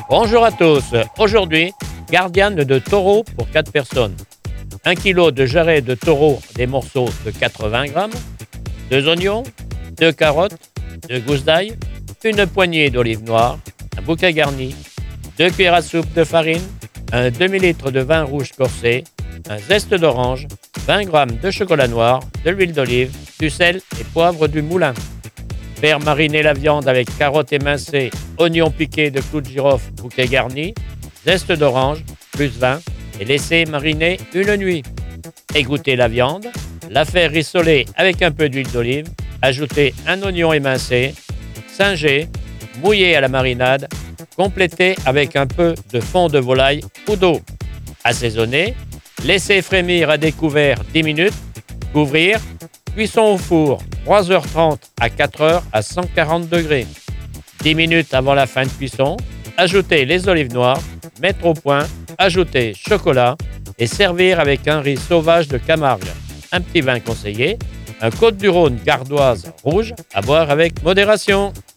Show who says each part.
Speaker 1: Bonjour à tous. Aujourd'hui, gardiane de taureau pour 4 personnes. 1 kg de jarret de taureau, des morceaux de 80 grammes, 2 oignons, 2 carottes, 2 gousses d'ail, une poignée d'olives noires, un bouquet garni, 2 cuillères à soupe de farine, un demi-litre de vin rouge corsé, un zeste d'orange, 20 g de chocolat noir, de l'huile d'olive, du sel et poivre du moulin. Faire mariner la viande avec carottes émincées, oignons piqués de clous de girofle, bouquet garni, zeste d'orange, plus vin et laisser mariner une nuit. Égoutter la viande, la faire rissoler avec un peu d'huile d'olive, ajouter un oignon émincé, singer, mouiller à la marinade, compléter avec un peu de fond de volaille ou d'eau. Assaisonner, laisser frémir à découvert 10 minutes, couvrir, cuisson au four 3h30 à 4h à 140 degrés. 10 minutes avant la fin de cuisson, ajouter les olives noires, mettre au point, ajouter chocolat et servir avec un riz sauvage de Camargue, un petit vin conseillé, un Côte-du-Rhône gardoise rouge à boire avec modération.